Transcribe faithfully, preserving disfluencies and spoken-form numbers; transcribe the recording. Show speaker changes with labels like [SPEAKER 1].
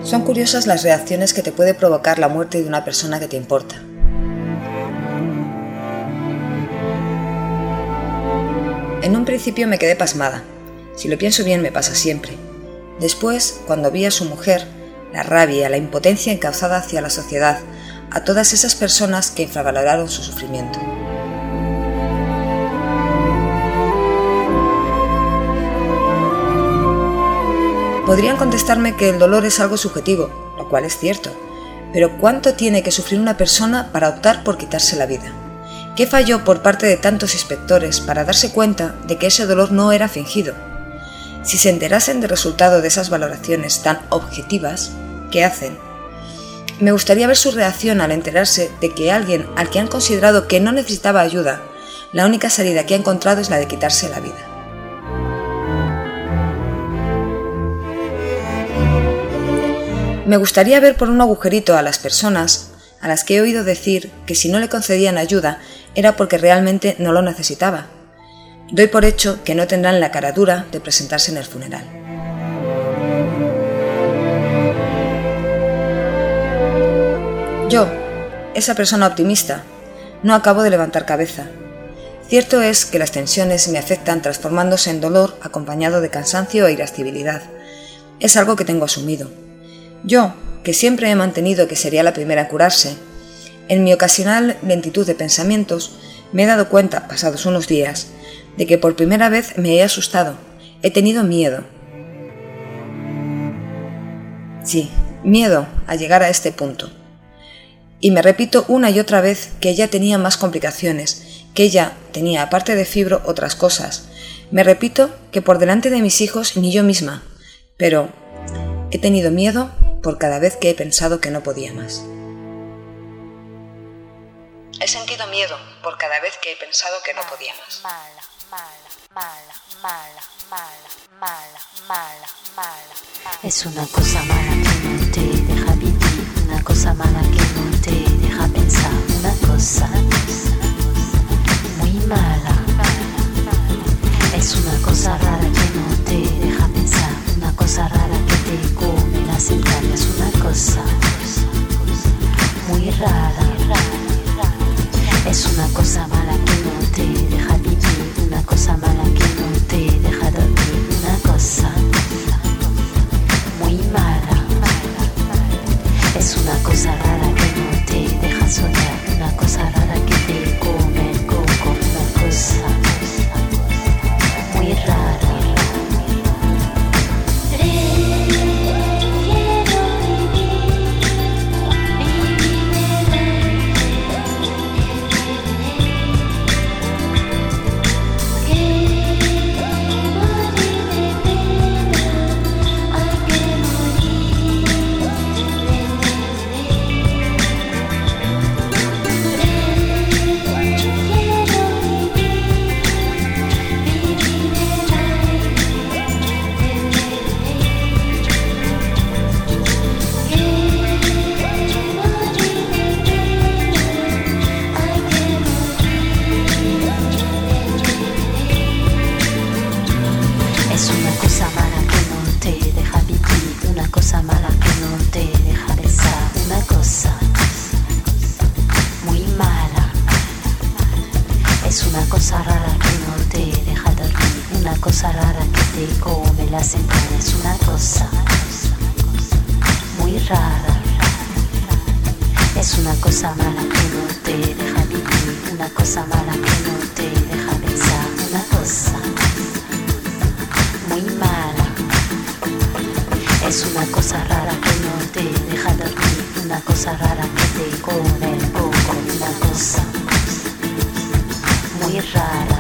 [SPEAKER 1] Son curiosas las reacciones que te puede provocar la muerte de una persona que te importa. En un principio me quedé pasmada. Si lo pienso bien, me pasa siempre. Después, cuando vi a su mujer, la rabia, la impotencia encauzada hacia la sociedad, a todas esas personas que infravaloraron su sufrimiento. Podrían contestarme que el dolor es algo subjetivo, lo cual es cierto, pero ¿cuánto tiene que sufrir una persona para optar por quitarse la vida? ¿Qué falló por parte de tantos inspectores para darse cuenta de que ese dolor no era fingido? Si se enterasen del resultado de esas valoraciones tan objetivas, ¿qué hacen? Me gustaría ver su reacción al enterarse de que alguien al que han considerado que no necesitaba ayuda, la única salida que ha encontrado es la de quitarse la vida. Me gustaría ver por un agujerito a las personas a las que he oído decir que si no le concedían ayuda era porque realmente no lo necesitaba. Doy por hecho que no tendrán la cara dura de presentarse en el funeral. Yo, esa persona optimista, no acabo de levantar cabeza. Cierto es que las tensiones me afectan transformándose en dolor acompañado de cansancio e irascibilidad. Es algo que tengo asumido. Yo, que siempre he mantenido que sería la primera a curarse, en mi ocasional lentitud de pensamientos, me he dado cuenta, pasados unos días, de que por primera vez me he asustado, he tenido miedo. Sí, miedo a llegar a este punto. Y me repito una y otra vez que ella tenía más complicaciones, que ella tenía, aparte de fibro, otras cosas. Me repito que por delante de mis hijos ni yo misma, pero he tenido miedo por cada vez que he pensado que no podía más. He sentido miedo por cada vez que he pensado que no podía más.
[SPEAKER 2] Mala, mala, mala, mala, mala, mala, mala, mala. Es una cosa mala que no te deja vivir, una cosa mala que no te deja pensar, una cosa muy mala. Es una cosa rara que no te deja pensar, una cosa rara que te come las entrañas, una cosa muy rara. Es una cosa mala que no te deja vivir, una cosa mala que no te deja dormir, una cosa muy mala. Es una cosa rara que no te deja soñar, una cosa rara que te come el coco, una cosa muy rara. Es una cosa rara que no te deja dormir, una cosa rara que te come el coco, una cosa muy rara.